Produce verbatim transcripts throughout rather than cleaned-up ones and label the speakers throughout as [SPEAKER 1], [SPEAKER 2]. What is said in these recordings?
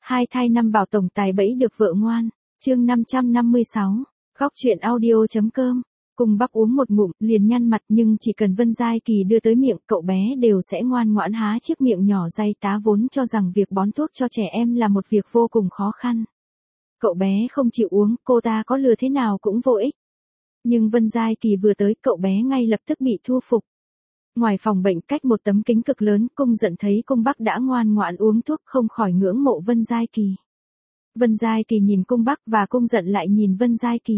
[SPEAKER 1] Hai thai năm bảo tổng tài bẫy được vợ ngoan. Chương năm trăm năm mươi sáu. Góc truyện audio.com. Cung Bắc uống một ngụm, liền nhăn mặt, nhưng chỉ cần Vân Giai Kỳ đưa tới miệng, cậu bé đều sẽ ngoan ngoãn há chiếc miệng nhỏ day tá vốn cho rằng việc bón thuốc cho trẻ em là một việc vô cùng khó khăn. Cậu bé không chịu uống, cô ta có lừa thế nào cũng vô ích. Nhưng Vân Giai Kỳ vừa tới, cậu bé ngay lập tức bị thu phục. Ngoài phòng bệnh cách một tấm kính cực lớn, Cung Dận thấy Cung Bắc đã ngoan ngoãn uống thuốc, không khỏi ngưỡng mộ Vân Giai Kỳ. Vân Giai Kỳ nhìn Cung Bắc và Cung Dận lại nhìn Vân Giai Kỳ.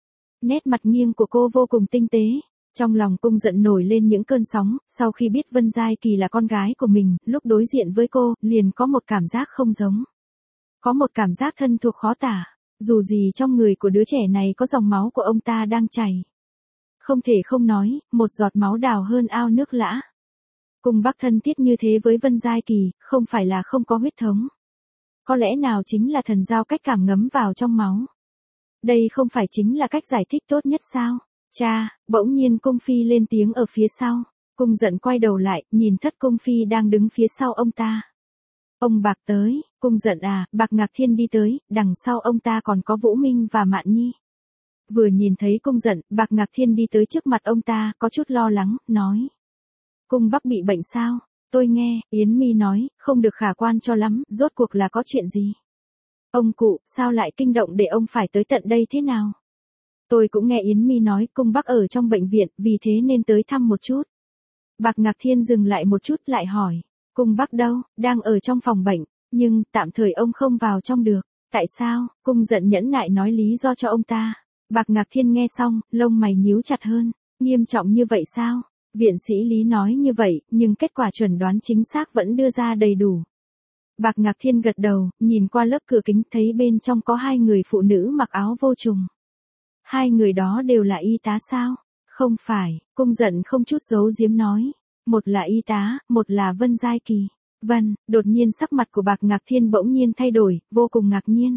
[SPEAKER 1] Nét mặt nghiêng của cô vô cùng tinh tế. Trong lòng Cung Dận nổi lên những cơn sóng, sau khi biết Vân Giai Kỳ là con gái của mình, lúc đối diện với cô, liền có một cảm giác không giống. Có một cảm giác thân thuộc khó tả, dù gì trong người của đứa trẻ này có dòng máu của ông ta đang chảy. Không thể không nói, một giọt máu đào hơn ao nước lã. Cung Bắc thân thiết như thế với Vân Giai Kỳ, không phải là không có huyết thống. Có lẽ nào chính là thần giao cách cảm ngấm vào trong máu. Đây không phải chính là cách giải thích tốt nhất sao? Cha, bỗng nhiên Cung Phi lên tiếng ở phía sau. Cung Dận quay đầu lại, nhìn Thất Cung Phi đang đứng phía sau ông ta. Ông Bạc tới. Cung Dận à, Bạc Ngạc Thiên đi tới, đằng sau ông ta còn có Vũ Minh và Mạn Nhi. Vừa nhìn thấy Cung Dận, Bạc Ngạc Thiên đi tới trước mặt ông ta, có chút lo lắng, nói. Cung Bắc bị bệnh sao? Tôi nghe, Yến Mi nói, không được khả quan cho lắm, rốt cuộc là có chuyện gì? Ông cụ, sao lại kinh động để ông phải tới tận đây thế nào? Tôi cũng nghe Yến Mi nói, Cung Bắc ở trong bệnh viện, vì thế nên tới thăm một chút. Bạc Ngạc Thiên dừng lại một chút lại hỏi. Cung Bắc đâu? Đang ở trong phòng bệnh, nhưng, tạm thời ông không vào trong được. Tại sao? Cung Dận nhẫn nại nói lý do cho ông ta. Bạc Ngạc Thiên nghe xong, lông mày nhíu chặt hơn. Nghiêm trọng như vậy sao? Viện sĩ Lý nói như vậy, nhưng kết quả chuẩn đoán chính xác vẫn đưa ra đầy đủ. Bạc Ngạc Thiên gật đầu, nhìn qua lớp cửa kính thấy bên trong có hai người phụ nữ mặc áo vô trùng. Hai người đó đều là y tá sao? Không phải, Cung Dận không chút giấu giếm nói. Một là y tá, một là Vân Giai Kỳ. Vân, đột nhiên sắc mặt của Bạc Ngạc Thiên bỗng nhiên thay đổi, vô cùng ngạc nhiên.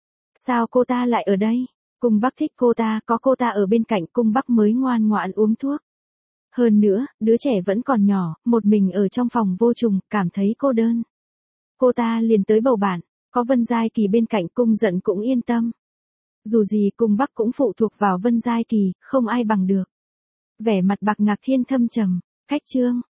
[SPEAKER 1] Sao cô ta lại ở đây? Cung Bắc thích cô ta, có cô ta ở bên cạnh Cung Bắc mới ngoan ngoãn uống thuốc. Hơn nữa, đứa trẻ vẫn còn nhỏ, một mình ở trong phòng vô trùng, cảm thấy cô đơn. Cô ta liền tới bầu bạn, có Vân Giai Kỳ bên cạnh Cung Dận cũng yên tâm. Dù gì Cung Bắc cũng phụ thuộc vào Vân Giai Kỳ, không ai bằng được. Vẻ mặt Bạc Ngạc Thiên thâm trầm, cách chương,